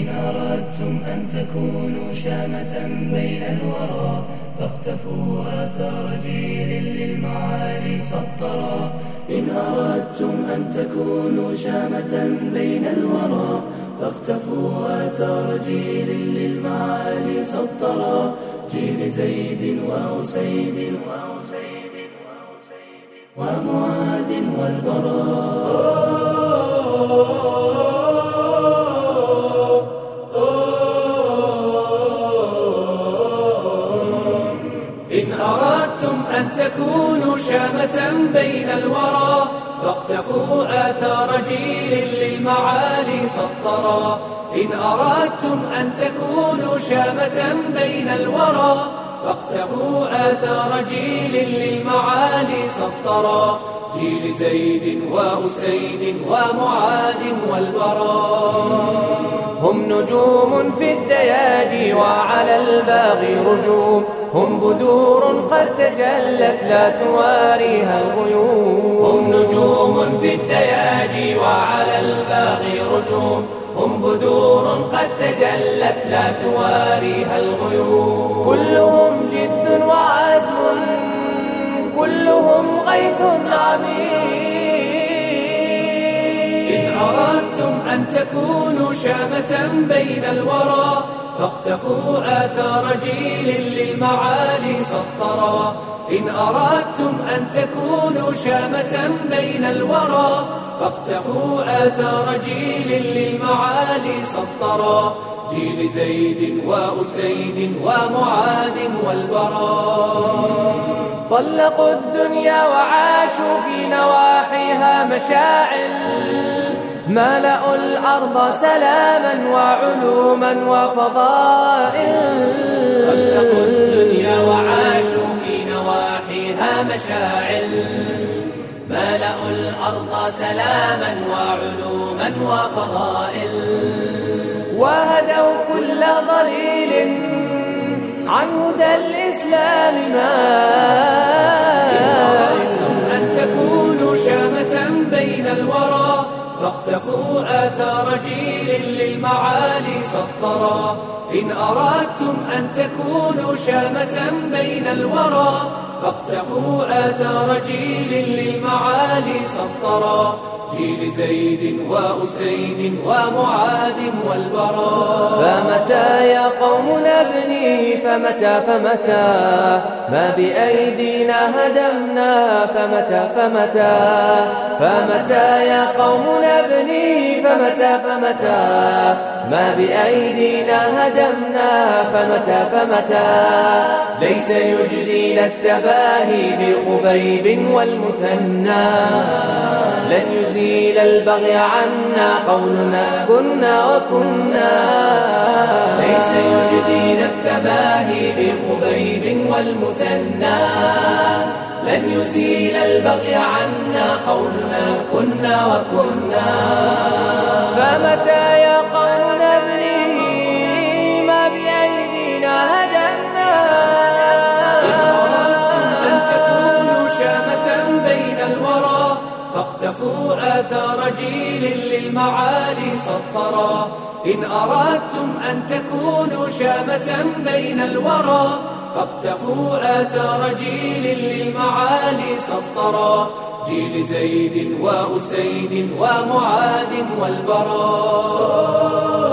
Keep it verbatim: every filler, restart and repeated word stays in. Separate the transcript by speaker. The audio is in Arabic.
Speaker 1: إن أردتم أن تكونوا شامة بين الورى فاقتفوا آثار جيل للمعالي سطرا. إن أردتم أن تكونوا شامة بين الورى فاقتفوا آثار جيل للمعالي سطرا. جيل زيد وأسيد ومعاذ والبراء.
Speaker 2: إن أردتم أن تكونوا شامة بين الورى فاقتفوا آثار جيل للمعالي سطرا. إن أردتم أن تكونوا شامة بين الورى فاقتفوا آثار جيل للمعالي سطرا. جيل زيد وأسيد ومعاذ والبراء. هم نجوم في الدياجي وعلى الباغي رجوم. هم بدور قد تجلت لا تواريها الغيوم. هم نجوم في الدياجي وعلى الباغي رجوم. هم بدور قد تجلت لا تواريها الغيوم. كلهم جد وعزم كلهم غيث عميق. إن أردتم أن تكونوا شامة بين الورى فاقتفوا آثار جيل للمعالي سطرا. إن أردتم أن تكونوا شامة بين الورى فاقتفوا آثار جيل للمعالي سطرا. جيل زيد وأسيد ومعاذ والبراء. طلقوا الدنيا وعاشوا في نواحيها مشاعل. ملأوا الأرض سلاما وعلوما وفضائل. طلقوا الدنيا وعاشوا في نواحيها مشاعل. ملأوا الأرض سلاما وعلوما وفضائل. وهدوا كل ضليل عن هدى الإسلام مائل. إن أردتم أن تكونوا شامة بين الورى فاقتفوا آثار جيل للمعالي سطرا. إن أردتم أن تكونوا شامة بين الورى فاقتفوا آثار جيل للمعالي سطرا. جيل زيد وأسيد ومعاذ والبراء. فمتى يا قوم نبني فمتى فمتى ما بأيدينا هدمنا فمتى فمتى فمتى يا قوم نبني فمتى فمتى ما بأيدينا هدمنا فمتى فمتى. ليس يجدينا التباهي بخبيب والمثنى. لن يزيل البغي عنا قولنا كنا وكنا. ليس يجدينا التباهي بخبيب والمثنى. لن يزيل البغي عنا قولنا كنا وكنا. فمتى يا قوم نبني ما بأيدينا هدمنا. إن أردتم أن تكونوا شامة بين الورى فاقتفوا آثار جيل للمعالي سطرا. إن أردتم أن تكونوا شامة بين الورى فاقتفوا آثار جيل للمعالي سطرا. جيل زيد وأسيد ومعاذ والبراء.